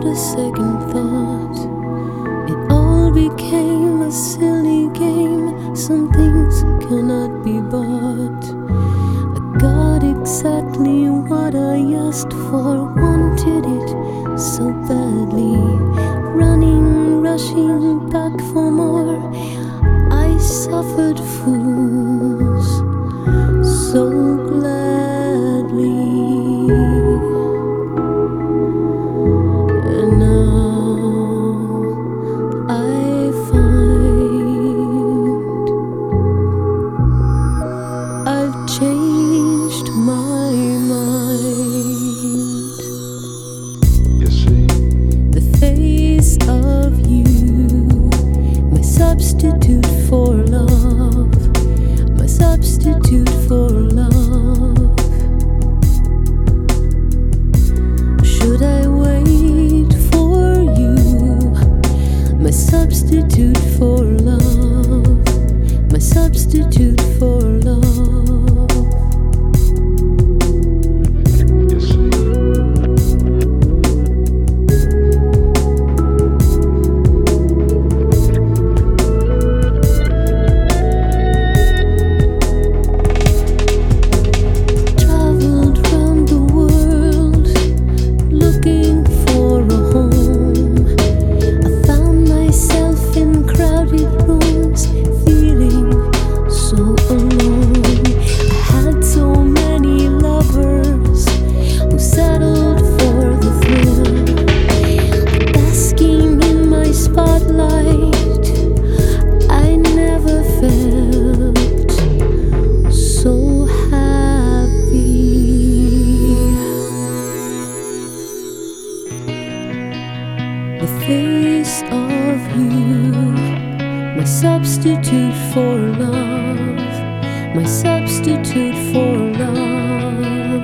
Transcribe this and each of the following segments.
without a second thought. It all became a silly game. Some things cannot be bought. I got exactly what I asked for, wanted it so badly. Running, rushing back for more. I suffered fools so gladly. And now I find I've changed my mind. You see, The face of you, my substitute for love, my substitute for love. Should I wait for you, my substitute for love, my substitute for love? you see, Traveled round the world looking for a home. I found myself in crowded rooms, feeling so alone. I had so many lovers who settled for the thrill, basking in my spotlight. I never felt so happy. The face of you, my substitute for love, my substitute for love.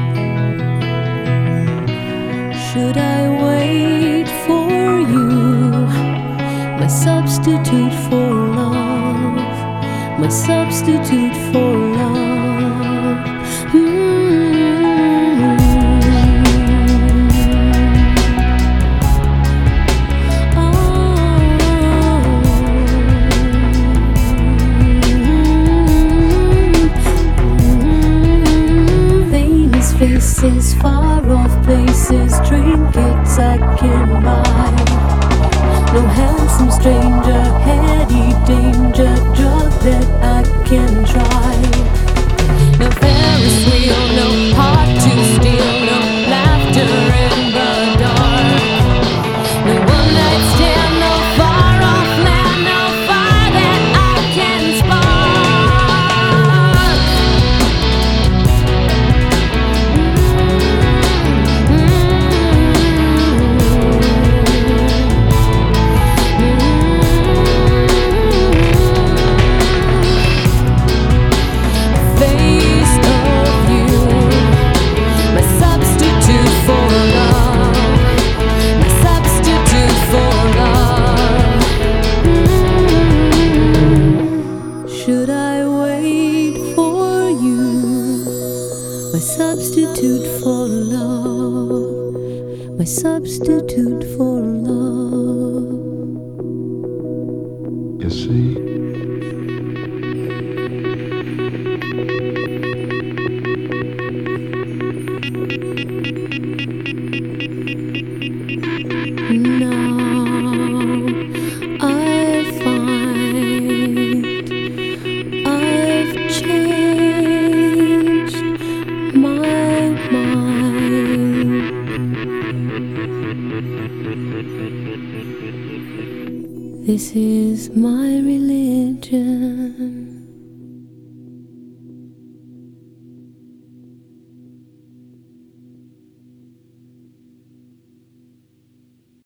Should I wait for you, my substitute for love, my substitute for love? Famous faces, far off places, trinkets I can buy. No handsome stranger, heady danger, drug that I can try. No Ferris wheel, no heart to steal, no laughter in the dark. No one night stand, no far off land, no fire that I can face of you, my substitute for love, my substitute for love. Should I wait for you, my substitute for love, my substitute for love? you see, Now I find I've changed my mind. This is my religion.